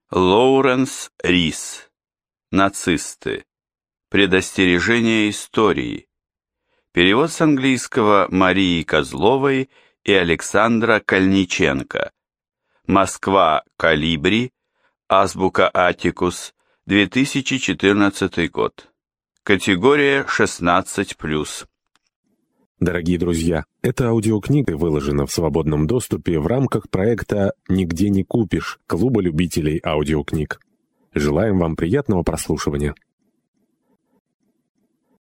Лоуренс Рис. Нацисты. Предостережение истории. Перевод с английского Марии Козловой и Александра Кальниченко. Москва, Колибри. Азбука Атикус. 2014 год. Категория 16+. Дорогие друзья, эта аудиокнига выложена в свободном доступе в рамках проекта «Нигде не купишь» Клуба любителей аудиокниг. Желаем вам приятного прослушивания.